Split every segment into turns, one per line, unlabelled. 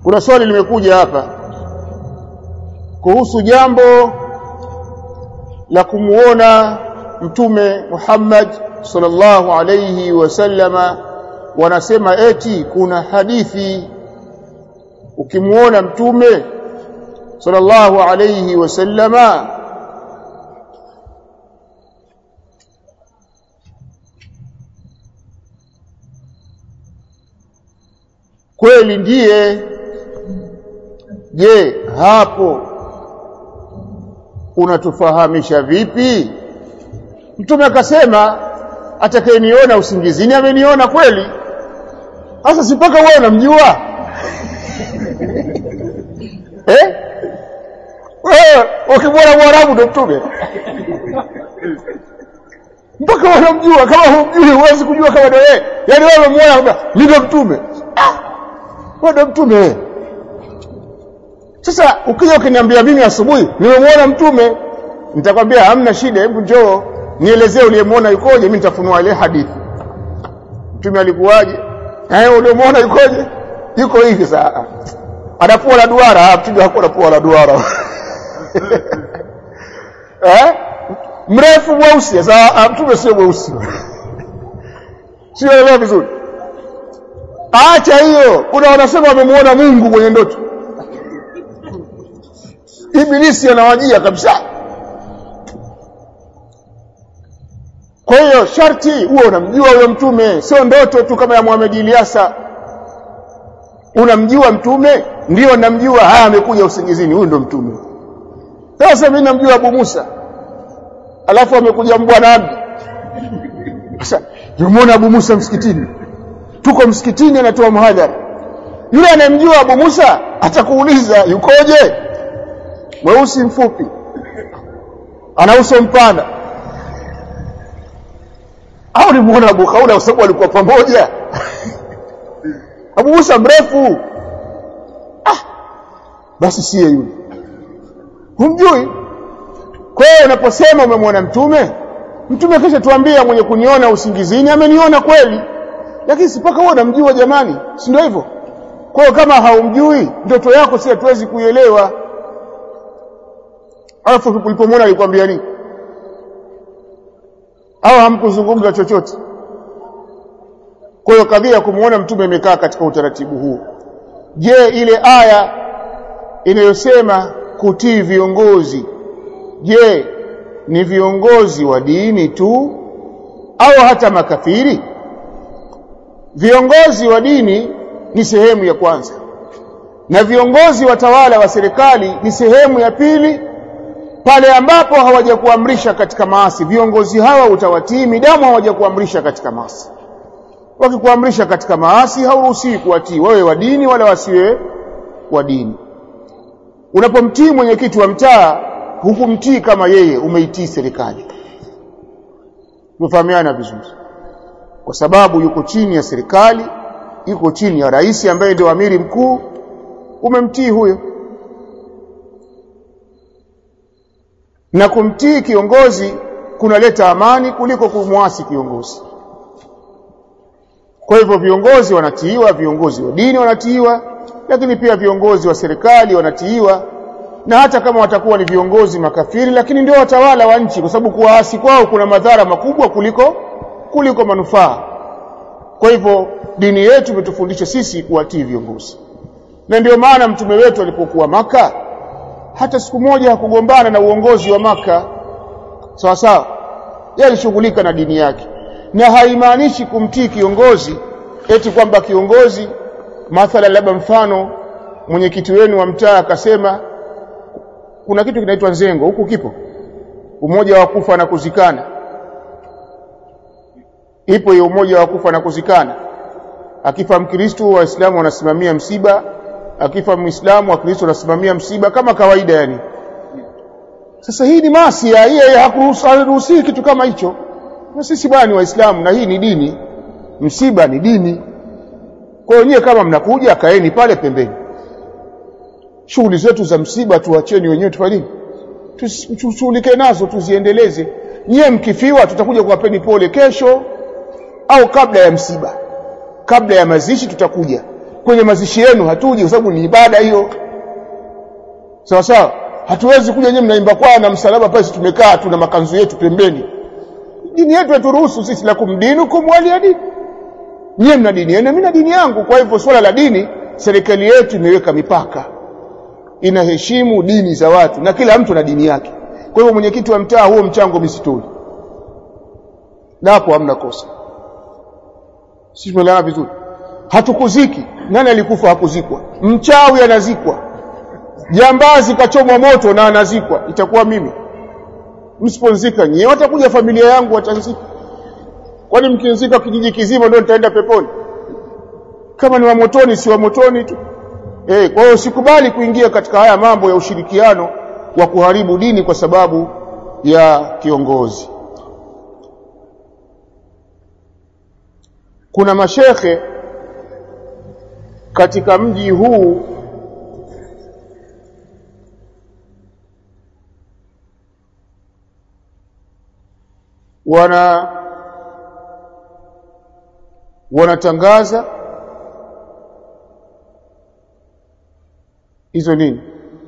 Kuna swali limekuja hapa kuhusu jambo la kumuona Mtume Muhammad sallallahu alayhi wasallama. Wanasema eti kuna hadithi ukimuona Mtume sallallahu alayhi wasallama kweli ndiye. Je, hapo unatufahamisha vipi? Mtume akasema atakayeniona usingizini ameniona kweli. Sasa sipaka wewe unamjua wewe ukimwona Mwarabu ndo Mtume mpaka unamjua. Kama humjui huwezi kujua kama ndo yeye. Yaani wewe umemuona mimi ndo Mtume, wewe ndo Mtume. Sasa ukija ukiniambia mimi asubuhi nimemuona Mtume, nitakwambia hamna shida, hebu njoo nielezee uliyemuona yukoje, mimi nitafunua ile hadithi. Mtume alikuwaje? Uliyemuona yukoje? Yuko hivi sasa. Anapua la duara, Mtume hakuwa anapua la duara. Mrefu mweusi, sasa Mtume sio mweusi. Sio elewa vizuri. Acha hiyo. Kuna wanasema wamemuona Mungu kwenye ndoto. Ibilisi anawajia kabisa. Kwa hiyo sharti huo unamjua huyo Mtume, sio ndoto tu kama ya Muhammad Ilyasa. Unamjua Mtume? Ndio namjua. Amekuja usingizini, huyu ndo Mtume. Sasa mimi namjua Abu Musa, alafu amekuja Mbwana Abdi. Sasa nimeona Abu Musa msikitini, tuko msikitini anatoa muhadhara. Yule anayemjua Abu Musa atakuuliza yukoje? Mweusi mfupi, ana uso mpana, au ni muona Abu Khawla kwa sababu walikuwa pamoja? Abu Musa mrefu, basi siye yule, humjui. Kwa hiyo unaposema umemwona Mtume, Mtume kisha tuambia mwenye kuniona usingizini ameniona kweli, lakini sipaka wewe unamjua jamani, si ndio hivyo? Kwa hiyo kama haumjui ndoto yako si hatuwezi kuielewa. Alafu ulipomwona alikwambia nini? Au hamkuzungumza chochote? Kwa hiyo kadhia kumuona Mtume imekaa katika utaratibu huu. Je, ile aya inayosema kutii viongozi, je, ni viongozi wa dini tu au hata makafiri? Viongozi wa dini ni sehemu ya kwanza, na viongozi watawala wa serikali ni sehemu ya pili. Pale ambapo hawajakuamrisha katika maasi, viongozi hawa utawatii midamu hawajakuamrisha katika maasi. Wakikuamrisha katika maasi hauruhusiwi kuwatii, wawe wa dini wala wasiwe wa dini. Unapomtii mwenyekiti wa mtaa, hukumtii kama yeye umeitii serikali. Mfahamiana vizuri, kwa sababu yuko chini ya serikali, yuko chini ya rais ambaye ndio amiri mkuu, umemtii huyo. Na kumtii kiongozi kunaleta amani kuliko kumwasi kiongozi. Kwa hivyo viongozi wanatiiwa, viongozi wa dini wanatiiwa, lakini pia viongozi wa serikali wanatiiwa, na hata kama watakuwa ni viongozi makafiri, lakini ndio watawala wa nchi, kwa sababu kuasi kwao kuna madhara makubwa kuliko manufaa. Kwa hivyo dini yetu imetufundisha sisi kuwatii viongozi. Na ndio maana Mtume wetu alipokuwa Maka, hata siku moja hakugombana na uongozi wa Maka. Sawa sawa, yeye alishughulika na dini yake. Na haimaanishi kumtii kiongozi eti kwamba kiongozi mathalan, labda mfano mwenyekiti wenu wa mtaa akasema kuna kitu kinaitwa nzengo, huku kipo umoja wa kufa na kuzikana. Ipo hiyo umoja wa kufa na kuzikana. Akifa Mkristo, Waislamu wanasimamia msiba, akifa Muislamu, Wakristo wanasimamia msiba kama kawaida yani. Sasa hii ni maasi, yeye hakuruhusiwi kitu kama hicho. Na sisi bwana ni Waislamu na hii ni dini. Msiba ni dini. Kwa hiyo kama mnakuja kaeni pale pembeni. Shughuli zetu za msiba tuacheni wenyewe tufanye. Tushughulike nazo, tuziendeleze. Nyie mkifiwa tutakuja kuwapeni pole kesho au kabla ya msiba. Kabla ya mazishi tutakuja. kwenye mazishi yenu hatuji kwa sababu ni ibada hiyo. Sawa sawa, hatuwezi kuja nyewe mnaimba kwaya na msalaba pale tumekaa tuna makanzu yetu pembeni. Dini yetu haturuhusu sisi, lakum dinukum waliya din. Nyewe mna dini yenu, mimi na dini yangu. Kwa hivyo swala la dini, serikali yetu imeweka mipaka, inaheshimu dini za watu na kila mtu na dini yake. Kwa hivyo mwenyekiti wa mtaa, huo mchango misitoi, na hapo hamna kosa. Sisi tumeelewana vizuri. Hatukuziki. Nani alikufa hakuzikwa? Mchawi anazikwa, jambazi kachomwa moto na anazikwa. Itakuwa mimi msiponzika nyie, watakuja familia yangu watanzika. Kwani mkinzika kijiji kizima ndio nitaenda peponi? Kama ni wa motoni si wa motoni tu. Kwa hiyo usikubali kuingia katika haya mambo ya ushirikiano wa kuharibu dini kwa sababu ya kiongozi. Kuna mashekhe katika mji huu wanatangaza hizo nini,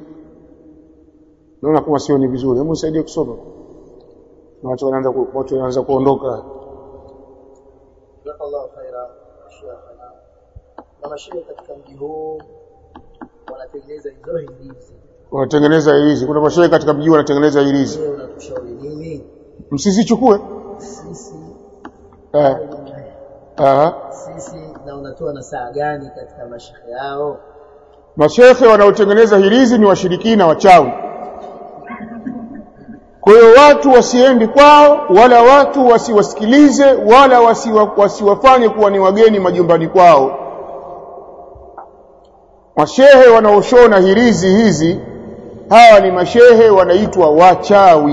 naona kama sio ni vizuri. Hebu nisaidie kusoma, watu wanaanza kuondoka.
Jazakallahu khaira Sheikh. Na mashehe katika mji huu wanatengeneza hirizi.
Wanatengeneza hirizi. Kuna mashehe katika mji wanatengeneza hirizi.
Wewe unatushauri nini?
Msizichukue
sisi. Sisi na unatoa nasaha gani katika mashehe yao?
Mashehe wanaotengeneza hirizi ni washirikina, wachawi. Kwa hiyo watu wasiendi kwao, wala watu wasiwasikilize, wala wasiwafanye kuwa ni wageni majumbani kwao. Mashehe wanaoshona hirizi hizi, hawa ni mashehe wanaitwa wachawi.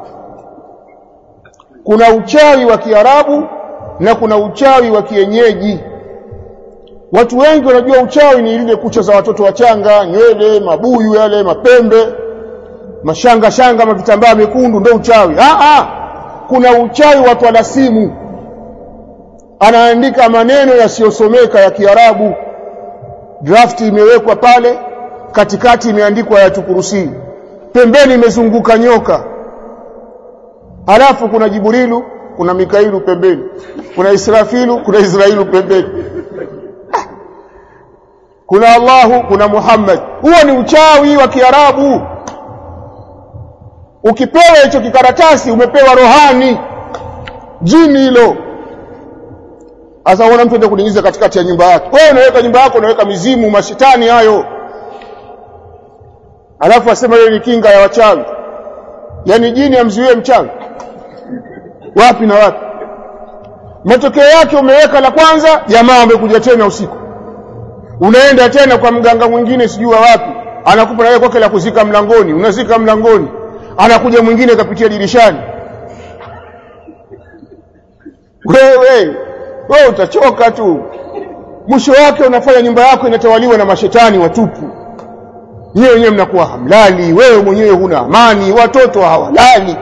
Kuna uchawi wa Kiarabu na kuna uchawi wa kienyeji. Watu wengi wanajua uchawi ni ile kucha za watoto wachanga, nywele, mabuyu yale, mapembe, mashanga mavitambaa mekundu ndio uchawi. Kuna uchawi wa talasimu. Anaandika maneno yasiyosomeka ya Kiarabu. Draft imewekwa pale, katikati imeandikwa Ayatul Kursi, pembeni imezunguka nyoka. Halafu kuna Jibrilu, kuna Mikailu pembeni, kuna Israfilu, kuna Israilu pembeni, kuna Allahu, kuna Muhammad. Huo ni uchawi wa Kiarabu. Ukipewa hicho kikaratasi umepewa rohani, jini hilo. Asa unaona mtu ende kuningiza katikati ya nyumba yake. Wewe unaweka nyumba yako, unaweka mizimu, mashetani hayo. Alafu asema hiyo ni kinga ya wachawi. Yaani jini amzuie mchawi. Wapi na wapi? Matokeo yake umeweka la kwanza, jamaa amekuja tena usiku. Unaenda tena kwa mganga mwingine sijua wapi, anakupa na yeye kwake la kuzika mlangoni, unazika mlangoni. Anakuja mwingine kapitia dirishani. Wewe utachoka tu. Mwisho wake unafanya nyumba yako inatawaliwa na mashetani watupu. Yeye wenyewe mnakuwa hamlali, wewe mwenyewe huna amani, watoto hawalali.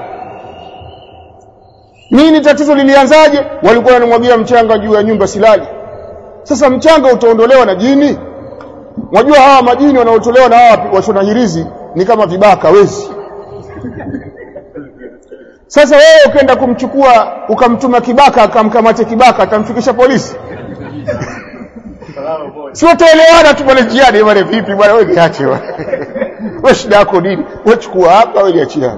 Nini tatizo lilianzaje? Walikuwa wanamwagia mchanga juu ya nyumba silali. Sasa mchanga utaondolewa na jini? Wajua hawa majini wanaotolewa na hawa washona hirizi ni kama vibaka wezi. Sasa wewe ukaenda kumchukua ukamtuma kibaka akamkamate kibaka, atamfikisha polisi? Sio tuelewana tu bwana jiani bwana, vipi bwana wewe niache bwana. Wewe shida yako nini? Wewe chukua hapa wewe niachiane.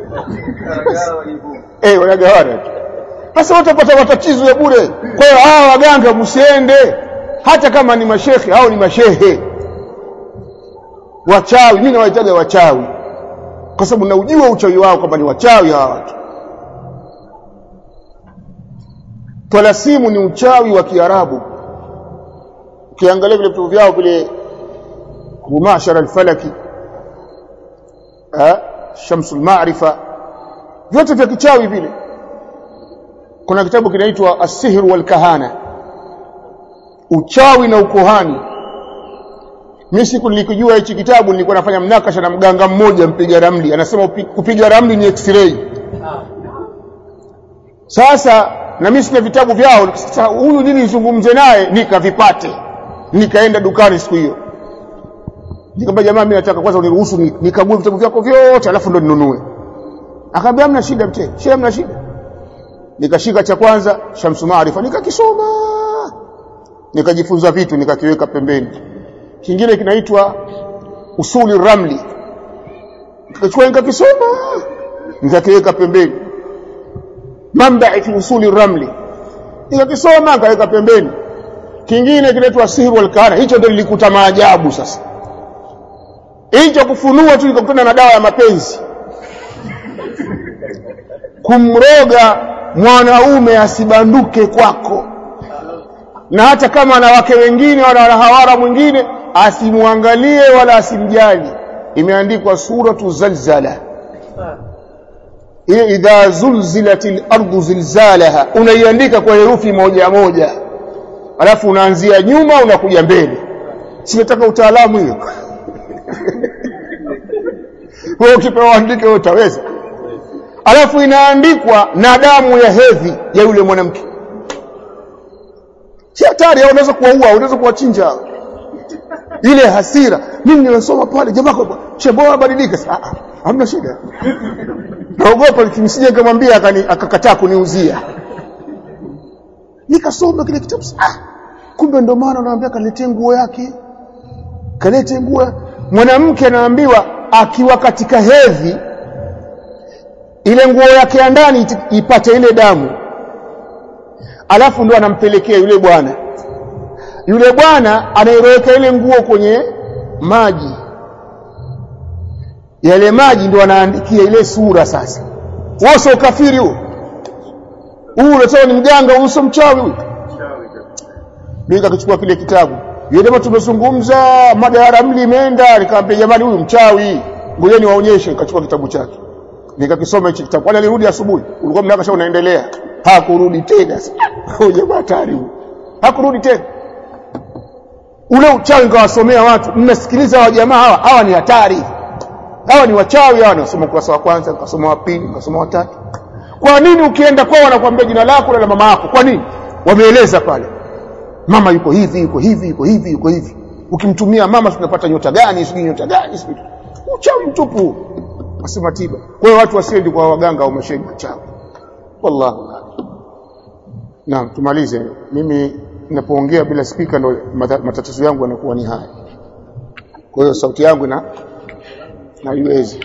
Wanagawana. Sasa utapata matatizo ya bure. Kwa hiyo hawa waganga msiende, hata kama ni mashehe au ni mashehe. Wachawi, mimi nawaitaga wachawi kwa sababu naujua uchawi wao kwamba ni wachawi hawa watu. Talasimu ni uchawi wa Kiarabu. Ukiangalia vile vitu vyao vile Mumashara al-Falaki, Shamsul Ma'rifa, vyote vya kichawi vile. Kuna kitabu kinaitwa As-Sihr wal Kahana, uchawi na ukohani. Mimi siku nilikujua hichi kitabu nilikuwa nafanya mnakasha na mganga mmoja mpiga ramli, anasema kupiga ramli ni x-ray. Sasa na mimi sina vitabu vyao, sasa huyu nini nizungumze naye nikavipate. Nikaenda dukani siku hiyo, nikamwambia jamaa, mimi nataka kwanza uniruhusu nikague vitabu vyako vyote alafu ndo ninunue. Akamwambia hamna shida mzee, hamna shida. Nikashika cha kwanza Shamsu Maarifa nikakisoma, nikajifunza vitu nikakiweka pembeni. Kingine kinaitwa Usuli Ramli, nikachukua nikakisoma nikakiweka pembeni. Mamba'i fi Usuli Ramli nikakisoma nikaweka pembeni. Kingine kinaitwa Sihru wal Kahana, hicho ndio nilikuta maajabu. Sasa hicho kufunua tu nikakutana na dawa ya mapenzi, kumroga mwanaume asibanduke kwako, na hata kama ana wake wengine wala hawara mwingine asimuangalie wala asimjali. Imeandikwa suratu Zalzala, ile idha zulzilatil ardu zilzalaha, unaiandika kwa herufi moja moja alafu unaanzia nyuma unakuja mbele. Sinataka utaalamu hiyo. Wewe ukipewa andike wewe utaweza. Alafu inaandikwa na damu ya hedhi ya yule mwanamke. Si hatari, unaweza kuua, unaweza kuwachinja. Ile hasira, mimi nilisoma pale jamaa kwa cheboa badilika. Hamna shida. Naogopa nikimsije nikamwambia akakataa kuniuzia. Nikasoma kile kitabu. Kumbe ndio maana anaambia kalete nguo yake. Kalete nguo. Mwanamke anaambiwa akiwa katika hedhi, ile nguo yake ya ndani ipate ile damu, alafu ndo anampelekea yule bwana. Yule bwana anairoweka ile nguo kwenye maji, yale maji ndo anaandikia ile sura. Sasa wewe ukafiri huo, unasema ni mganga, uso mchawi huyo. Mimi nikachukua kile kitabu, yule mtu tumezungumza mada ya Ramli imeenda, nikamwambia jamani huyu mchawi, ngojeni waonyeshe. Nikachukua kitabu chake nikakisoma hicho kitabu. Wale alirudi asubuhi, ulikuwa mnakasha unaendelea, hakurudi tena. Hoja hatari, hakurudi tena. Ule uchawi ngawasomea watu, mnasikiliza wa jamaa hawa ni hatari, hawa ni wachawi. Hawa nasoma kurasa wa kwanza, nikasoma wa pili, nikasoma wa tatu. Kwa nini ukienda kwao wanakuambia jina lako na la mama yako? Kwa nini? Wameeleza pale, mama yuko hivi, yuko hivi, yuko hivi, yuko hivi. Ukimtumia mama tunapata nyota gani, sijui nyota gani, sijui. Uchawi mtupu. Wasema tiba. Kwa hiyo watu wasiendi kwa waganga au mashehe wachawi. Wallahu. Naam, tumalize. Mimi ninapoongea bila speaker ndo matatizo yangu yanakuwa ni haya. Kwa hiyo sauti yangu na haiwezi.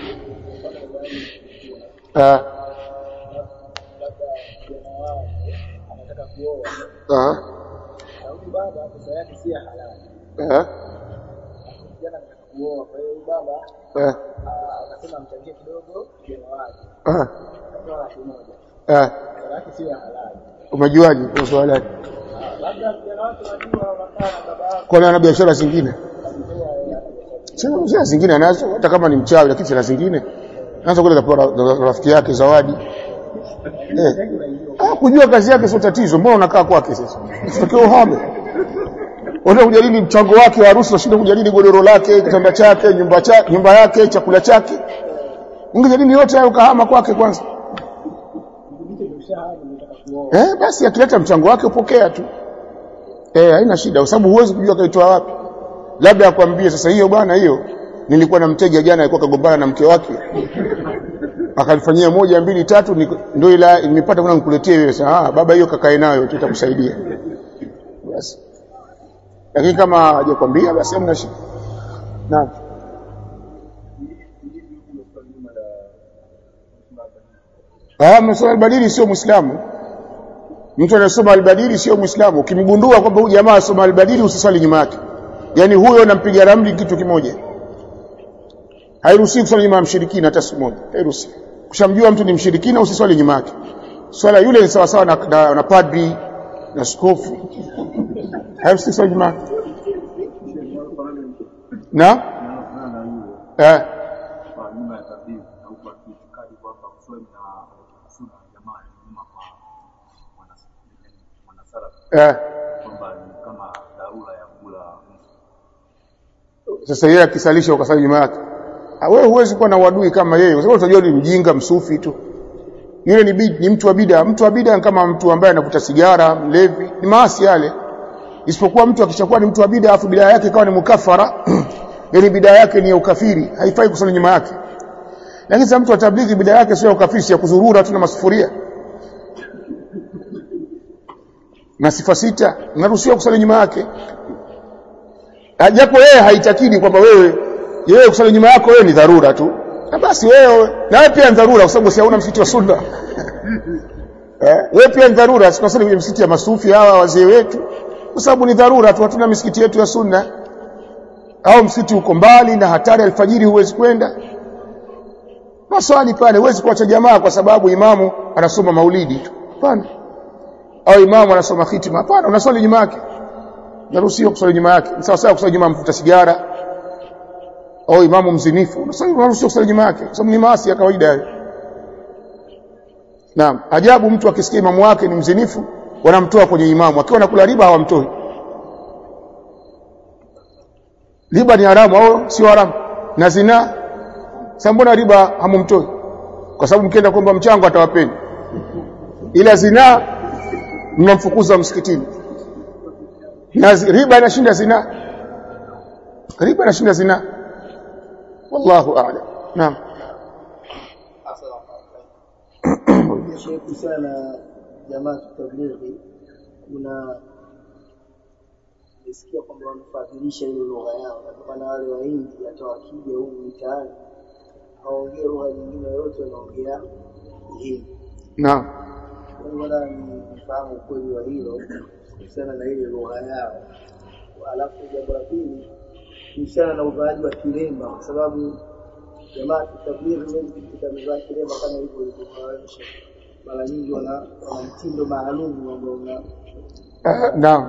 Baba pesa yake si halali. Kijana anataka kuoa, kwa hiyo baba akasema mchangie kidogo kijana wake. Kwa kimoja. Yake si halali.
Umejuaje kwa swala lake?
Labda kijana wake anajua makana baba yake.
Kwa nini ana biashara zingine? Sina biashara zingine anazo, hata kama ni mchawi, lakini sina zingine. Anaanza kule kwa rafiki yake zawadi. Kujua kazi yake sio tatizo. Mbona unakaa kwake sasa? Usitokee uhame. Unataka kujadili mchango wake wa harusi, unashinda kujadili godoro lake, kitanda chake, nyumba yake, chakula chake. Ungejadili yote hayo ukahama kwake kwanza. Basi akileta mchango wake upokea tu. Haina shida, kwa sababu huwezi kujua kaitoa wapi. Labda akwambie sasa, hiyo bwana, hiyo nilikuwa na mteja jana alikuwa kagombana na mke wake, akanifanyia 1 2 3, ndio ila nimepata kuna nikuletea wewe. Sasa baba, hiyo kakae nayo tutakusaidia. Basi. Lakini kama hajakwambia basi hamna shida. Naam. Msoma al-Badili sio Muislamu. Mtu anasoma al-Badili sio Muislamu. Ukimgundua kwamba huyu jamaa asoma al-Badili, usiswali nyuma yake. Yaani huyo anampiga ramli kitu kimoja. Hairuhusiwi kuswali nyuma ya mshirikina hata siku moja. Hairuhusiwi. Kushamjua mtu ni mshirikina, usiswali nyuma yake. Swala yule ni sawa sawa na padri na askofu. Hairuhusiwi kuswali nyuma yake. Na? Sasa yeye akisalisha ukasali nyuma yake, wewe huwezi kuwa na uadui kama yeye, kwa sababu utajua ni mjinga msufi tu. Yule ni mtu wa bid'a. Mtu wa bid'a kama mtu ambaye anavuta sigara, mlevi, ni maasi yale. isipokuwa mtu akishakuwa ni mtu wa bid'a afu bid'a yake ikawa ni mukafara yani bid'a yake ni ya ukafiri, haifai kusali nyuma yake. Lakini sasa mtu wa tablighi bid'a yake sio ya ukafiri, ya kuzurura tu na masufuria na sifa sita, unaruhusiwa kusali nyuma yake. Japo yeye haitakidi kwamba yeye kusali nyuma yako wewe ni dharura tu, na basi wewe na wewe pia ni dharura, kwa sababu si hauna msikiti wa sunna. Wewe pia ni dharura, sikosali kwenye msikiti ya masufi hawa wazee wetu, kwa sababu ni dharura tu, hatuna misikiti yetu ya sunna. Au msikiti uko mbali na hatari, alfajiri huwezi kwenda, maswali pale, huwezi kuacha jamaa kwa sababu imamu anasoma maulidi tu, hapana. Au imamu anasoma khitima, hapana, unaswali nyuma yake, unaruhusiwa kuswali nyuma yake. Sawa sawa kuswali nyuma mfuta sigara au imamu mzinifu, unaruhusiwa kuswali nyuma yake, kwa sababu ni maasi ya kawaida. Naam, ajabu mtu akisikia imamu wake ni mzinifu wanamtoa kwenye imamu, akiwa anakula riba hawamtoi. Riba ni haramu au sio haramu? Na zina, sasa mbona riba hamumtoi? Kwa sababu mkienda kuomba mchango atawapeni. Ila zina mnamfukuza msikitini. Na riba inashinda zina. Riba inashinda zina. Wallahu a'lam. Naam.
Sheikh sana jamaa tablighi kuna nisikia kwamba wanafadhilisha ile lugha yao, na wale wa Hindi hata wakija huko mtaani haongea lugha nyingine yote, wanaongea hii.
Naam.
Wala nifahamu kweli wa hilo kuhusiana na ile lugha yao. Alafu jambo la pili kuhusiana na uvaaji wa kilemba, kwa sababu jamaa tablighi wengi kutamevaa kilemba kama hivyo ilivyofahamishwa, mara nyingi wana mtindo maalum ambao
naam.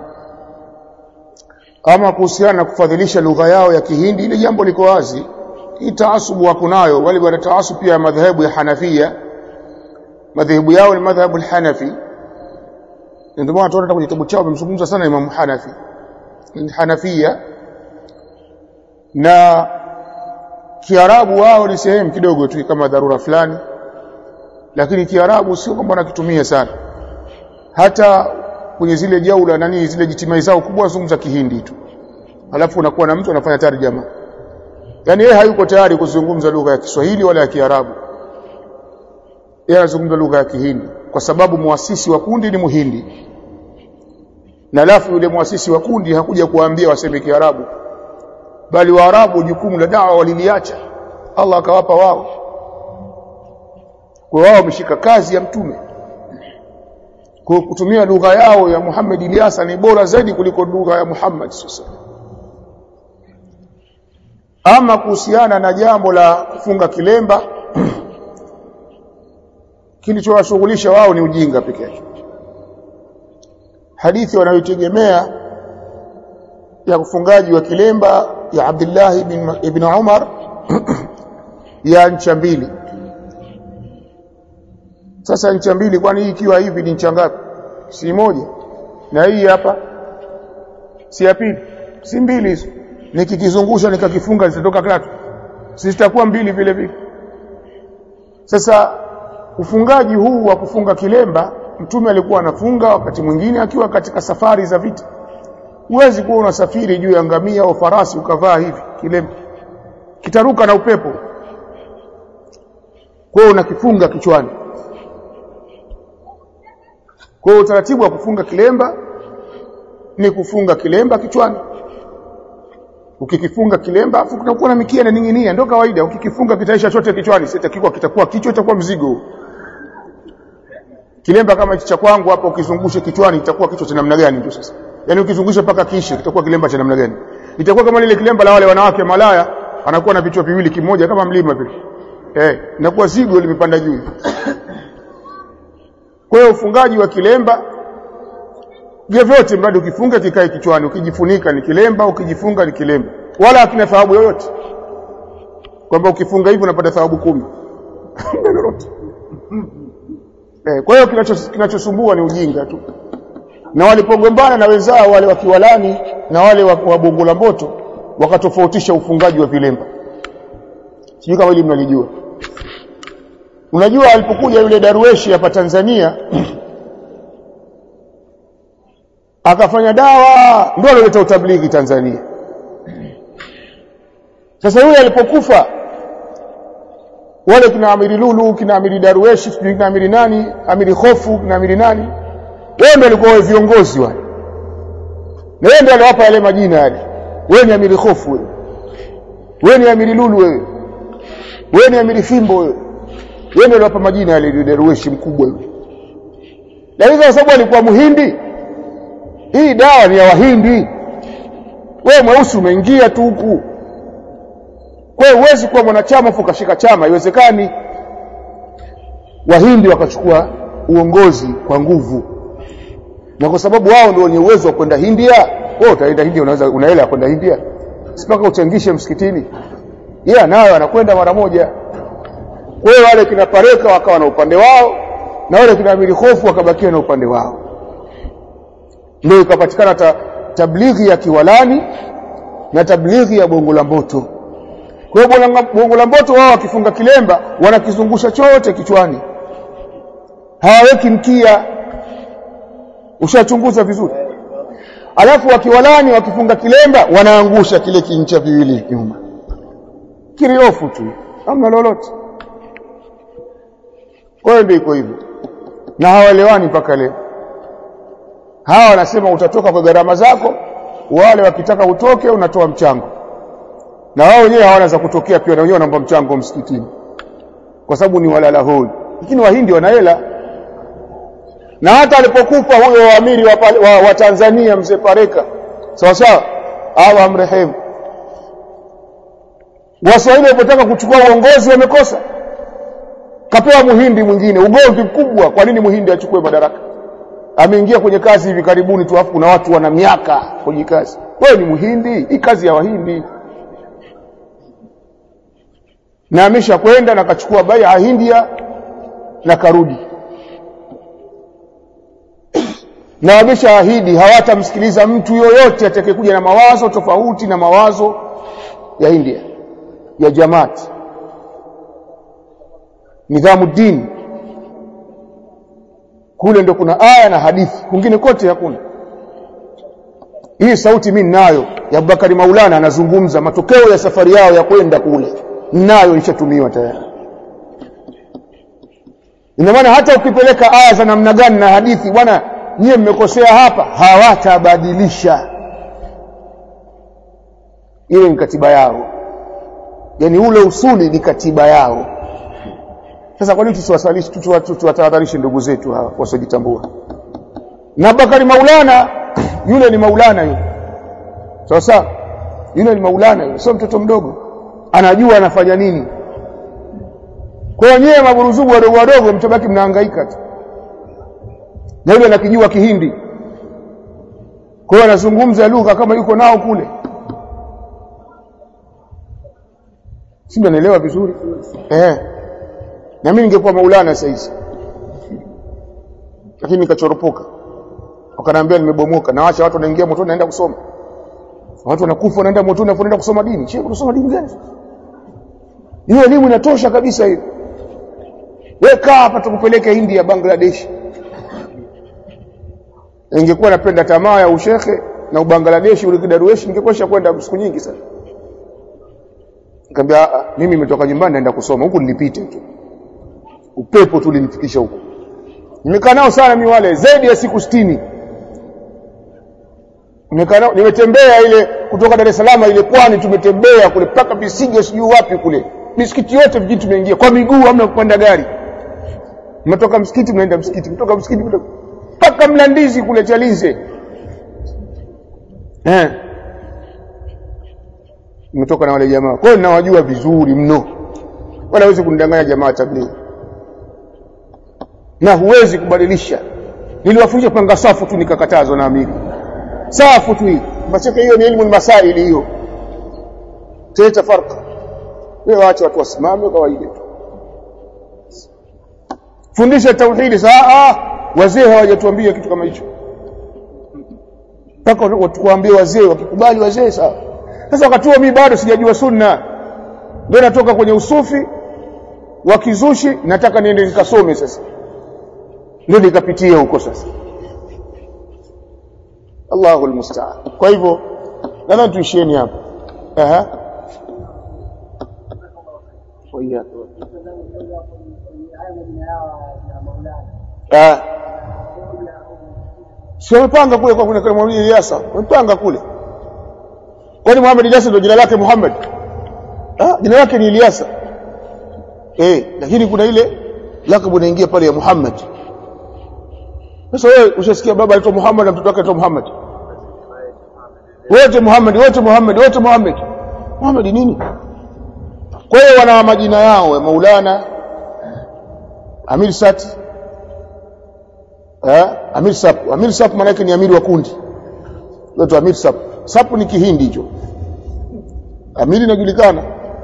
Kama kuhusiana na kufadhilisha lugha yao ya Kihindi, ile jambo liko wazi. Hii taasubu wako nayo, wale wana taasubu pia madhehebu ya Hanafia. Madhehebu yao ni madhhabu al-Hanafi. Ndio maana tunaona kwenye kitabu chao wamemzungumza sana Imam Hanafi. Ni Hanafia. Na Kiarabu wao ni sehemu kidogo tu kama dharura fulani. Lakini Kiarabu sio kwamba wanakitumia sana. Hata kwenye zile jaula zile jitimai zao kubwa zungumza Kihindi tu. Alafu unakuwa na mtu anafanya tarjama. Yaani yeye hayuko tayari kuzungumza lugha ya Kiswahili wala ya Kiarabu. Yeye anazungumza lugha ya Kihindi kwa sababu muasisi wa kundi ni Muhindi. Na alafu yule muasisi wa kundi hakuja kuambia waseme Kiarabu, bali Waarabu jukumu la da'wa waliliacha, Allah akawapa wao. Kwa wao wameshika kazi ya mtume. Kwa kutumia lugha yao ya Muhammad Ilyasa ni bora zaidi kuliko lugha ya Muhammad sasa. Ama kuhusiana na jambo la kufunga kilemba, kilichowashughulisha wao ni ujinga pekee yake. Hadithi wanayotegemea ya ufungaji wa kilemba ya Abdullah ibn Umar ya ncha mbili. Sasa ncha mbili, kwani hii ikiwa hivi ni ncha ngapi? Si moja. Na hii hapa si ya pili, si mbili hizo. Nikikizungusha nikakifunga zitatoka tatu, si zitakuwa mbili vile vile. Sasa ufungaji huu wa kufunga kilemba, mtume alikuwa anafunga wakati mwingine akiwa katika safari za vita. Huwezi kuwa unasafiri juu ya ngamia au farasi ukavaa hivi kilemba, kitaruka na upepo. Kwa hiyo unakifunga kichwani. Kwa hiyo utaratibu wa kufunga kilemba ni kufunga kilemba kichwani. Ukikifunga kilemba afu kunakuwa na mikia inaning'inia, ndio kawaida. Ukikifunga kitaisha chote kichwani, sitakiwa kitakuwa kichwa, itakuwa mzigo. Kilemba kama hichi cha kwangu hapa ukizungushe kichwani itakuwa kichwa cha namna gani ndio sasa? Yaani ukizungusha paka kishi kitakuwa kilemba cha namna gani? Itakuwa kama lile kilemba la wale wanawake malaya, anakuwa na vichwa viwili, kimoja kama mlima vile. Inakuwa zigo limepanda juu. Kwa hiyo ufungaji wa kilemba vyovyote mradi ukifunga kikae kichwani, ukijifunika ni kilemba, ukijifunga ni kilemba. Wala hakina thawabu yoyote. Kwamba ukifunga hivyo unapata thawabu 10. Kwa hiyo kinachosumbua ni ujinga tu. Na walipogombana na wenzao wale wa Kiwalani na wale wa Bongo la Mboto, wakatofautisha ufungaji wa vilemba. Sijui kama hili mnalijua. Unajua alipokuja yule Darweshi hapa Tanzania akafanya dawa, ndio alileta utablighi Tanzania. Sasa yule alipokufa, wale kina Amiri Lulu, kina Amiri Darweshi, kina Amiri nani, Amiri Khofu, kina Amiri nani, wao ndio walikuwa viongozi wale, na wao ndio aliwapa yale majina yale. Wewe ni Amiri Khofu, wewe ni Amiri Lulu, wewe ni Amiri Fimbo, wewe ndio aliwapa majina yale Darweshi mkubwa yule. Lakini kwa sababu alikuwa Muhindi, hii dawa ni ya Wahindi, wewe mweusi umeingia tu huku. Kwa hiyo huwezi kuwa mwanachama ukashika chama, haiwezekani. Wahindi wakachukua uongozi kwa nguvu, na kwa sababu wao ndio wenye uwezo wa kwenda India. Wewe utaenda India, una hela ya kwenda India? Sipaka uchangishe msikitini. Yeye nayo anakwenda mara moja. Kwa hiyo wale kina Pareka wakawa na upande wao, na wale kina Amiri Khofu wakabakia na upande wao. Ndio ikapatikana tablighi ya Kiwalani na tablighi ya Bongo la Mboto. Kwa hiyo Bongo la Mboto wao wakifunga kilemba wanakizungusha chote kichwani, hawaweki mkia. Ushachunguza vizuri. Alafu Wakiwalani wakifunga kilemba wanaangusha kile kincha viwili nyuma, kiriofu tu, hamna lolote. Kwa hiyo ndio iko hivyo, na hawaelewani mpaka leo. Hawa wanasema utatoka kwa gharama zako, wale wakitaka utoke unatoa mchango, na wao wenyewe hawana za kutokea pia, na wenyewe wanaomba mchango msikitini kwa sababu ni walala hoi. Lakini Wahindi wana hela. Na hata alipokufa huyo amiri wa Tanzania mzee Pareka, sawa sawa, au amrehemu, Waswahili walipotaka kuchukua uongozi wamekosa, kapewa Muhindi mwingine. Ugomvi mkubwa, kwa nini Muhindi achukue madaraka? Ameingia kwenye kazi hivi karibuni tu, afu kuna watu wana miaka kwenye kazi. Wewe ni Muhindi, hii kazi ya Wahindi. Na amesha kwenda na kachukua bai'a India na karudi, na wameshaahidi hawatamsikiliza mtu yoyote atakayekuja na mawazo tofauti na mawazo ya India, ya Jamaat Nidhamuddin. Kule ndo kuna aya na hadithi, kwingine kote hakuna. Hii sauti mimi nayo ya Abubakari Maulana anazungumza matokeo ya safari yao ya kwenda kule, nayo ishatumiwa tayari. Ina maana hata ukipeleka aya za namna gani na hadithi, bwana nyie mmekosea hapa, hawatabadilisha. Ile ni katiba yao, yani ule usuli ni katiba yao. Sasa kwa nini tusiwasalishe, tuwatahadharishe ndugu zetu hawa wasijitambua? Na Bakari Maulana yule ni Maulana yule, sawa, yule ni Maulana yule, sio mtoto mdogo, anajua anafanya nini. Kwa hiyo nyewe maburuzugu wadogo wadogo mtabaki mnahangaika tu, na yule anakijua Kihindi. Kwa hiyo anazungumza lugha kama yuko nao kule. Si mnaelewa vizuri? Na mimi ningekuwa Maulana sasa hizi, lakini nikachoropoka. Wakaniambia nimebomoka, na acha watu wanaingia motoni naenda kusoma. Watu wanakufa wanaenda motoni wanaenda kusoma dini. Sheikh, unasoma dini gani? Hiyo elimu inatosha kabisa hiyo. Wewe kaa hapa tukupeleke India, Bangladesh. Ningekuwa napenda tamaa ya ushekhe na ubangladeshi ule kidarueshi, ningekwisha kwenda siku nyingi sana. Nikamwambia mimi nimetoka nyumbani naenda kusoma, huko nilipite tu. Upepo tu ulinifikisha huko. Nimekaa nao sana mimi wale zaidi ya siku 60. Nimekaa nao, nimetembea ile kutoka Dar es Salaam ile pwani, tumetembea kule paka Bisige sijui wapi kule. Misikiti yote vijiji tumeingia kwa miguu, hamna kupanda gari. Umetoka msikiti mnaenda msikiti, kutoka msikiti paka Mlandizi kule Chalinze. Nimetoka na wale jamaa. Kwa hiyo ninawajua vizuri mno. Wala huwezi kunidanganya jamaa tablighi. Na huwezi kubadilisha. Niliwafundisha panga safu tu nikakatazwa na amiri. Safu tu hii. Macheke hiyo ni elimu masaili hiyo. Tuleta farka. Wewe waache watu wasimame kawaida tu. Fundisha tauhidi saa wazee hawajatuambia kitu kama hicho. Mpaka watuambie wazee, wakikubali wazee sawa. Sasa wakati huo mimi bado sijajua sunna. Ndio natoka kwenye usufi wa kizushi, nataka niende nikasome sasa. Ndio nikapitia huko sasa. Allahu almusta'an. Kwa hivyo nadhani tuishieni hapo. Sio mpanga kule kwa kuna Muhammad Ilyasa, mpanga kule. Kwani Muhammad Ilyasa ndio jina lake Muhammad? Jina lake ni Ilyasa. Lakini kuna ile lakabu inaingia pale ya Muhammad. Sasa wewe ushasikia baba anaitwa Muhammad na mtoto wake anaitwa Muhammad. Wote Muhammad. Muhammad nini? Kwa hiyo wana majina yao ya Maulana Amir Sati. Amir Sap maana yake ni amiri wa kundi. Ndio Amir Sap. Sap ni Kihindi hicho. Amiri inajulikana.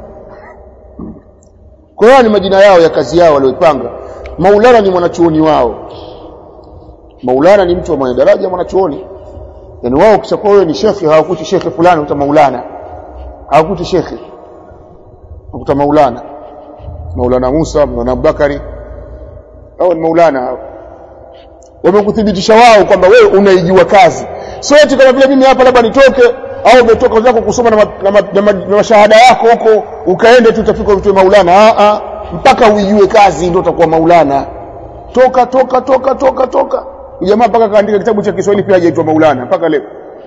Kwa hiyo ni majina yao ya kazi yao walioipanga. Maulana ni mwanachuoni wao. Maulana ni mtu wa mwenye daraja mwanachuoni. Yaani wao kishakuwa wewe ni shekhi, hawakuti shekhi fulani uta Maulana. Hawakuti shekhi. Ukuta Maulana. Maulana Musa, Maulana Abubakari. Hao ni Maulana hao. Wamekuthibitisha wao kwamba wewe unaijua kazi. Sio eti kama vile mimi hapa labda nitoke au umetoka zako kusoma na shahada yako huko ukaende tu utafika vitu Maulana. Mpaka uijue kazi ndio utakuwa Maulana. Toka. Jamaa mpaka kaandika kitabu cha Kiswahili pia hajaitwa Maulana mpaka leo.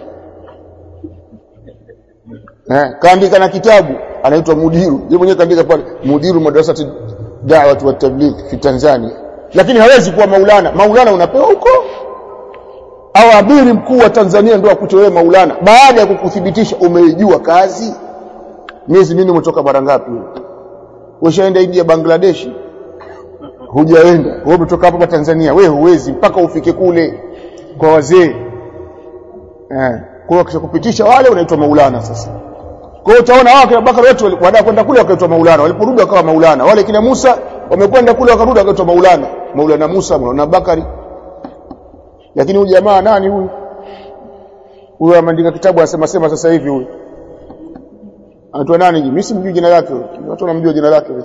Kaandika na kitabu anaitwa Mudiru. Yeye mwenyewe kaandika pale Mudiru Madrasati Da'wat wa Tabligh fi Tanzania. Lakini hawezi kuwa Maulana. Maulana unapewa huko. Au amiri mkuu wa Tanzania ndio akute wewe Maulana baada ya kukuthibitisha umeijua kazi. Miezi mingi umetoka bara ngapi? Ushaenda India, Bangladesh? Hujaenda. Wewe umetoka hapa Tanzania, wewe huwezi mpaka ufike kule kwa wazee. Kwa hiyo kishakupitisha wale unaitwa Maulana sasa. Kwa hiyo utaona hao kina Bakari wetu baada ya kwenda kule wakaitwa Maulana, waliporudi wakawa Maulana. Wale kina Musa wamekwenda kule wakarudi wakaitwa Maulana. Maulana Musa, Maulana Bakari. Lakini huyu jamaa nani huyu? Huyu ameandika kitabu anasema sasa hivi huyu. Anaitwa nani? Mimi simjui jina lake. Watu wanamjua jina lake.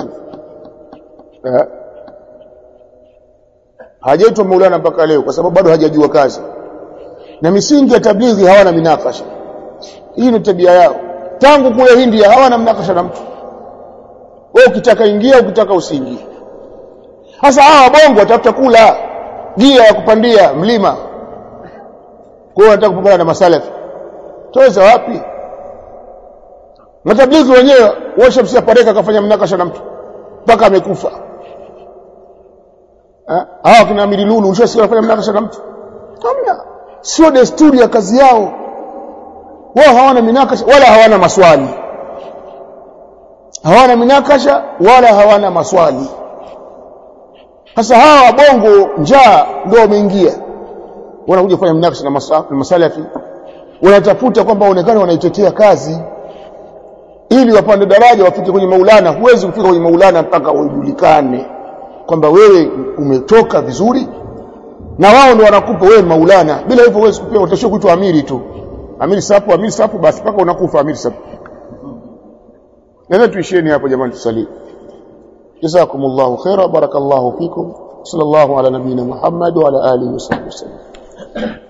Hajaitwa Maulana mpaka leo kwa sababu bado hajajua kazi. Na misingi ya tablighi hawana minakasha. Hii ni tabia yao. Tangu kule India hawana mnakasha na mtu. Wewe ukitaka ingia, ukitaka usiingie. Sasa hawa bongo watafuta kula gia ya kupandia mlima. Kwa hiyo wanataka kupambana na masalafi. Toza wapi? Matablighi wenyewe washamsia pareka akafanya mnakasha na mtu mpaka amekufa. Hawa kina Amiri Lulu ushasikia wanafanya mnakasha na mtu? Hamna. Sio desturi ya kazi yao. Wao hawana minakasha wala hawana maswali. Hawana minakasha wala hawana maswali. Sasa hawa bongo njaa ndio wameingia. Wanakuja kufanya minakasha na masalafi. Wanatafuta kwamba waonekane wanaitetea kazi ili wapande daraja wafike kwenye Maulana. Huwezi kufika kwenye Maulana mpaka ujulikane kwamba wewe umetoka vizuri na wao ndio wanakupa wewe Maulana. Bila hivyo huwezi kupewa, utashia kuitwa amiri tu. Amiri sapu basi mpaka unakufa amiri sapu. Nenda tuishieni hapo jamani, tusalie. Jazakumullahu khaira, barakallahu fikum. Sallallahu ala nabiyina Muhammad wa ala alihi wasallam.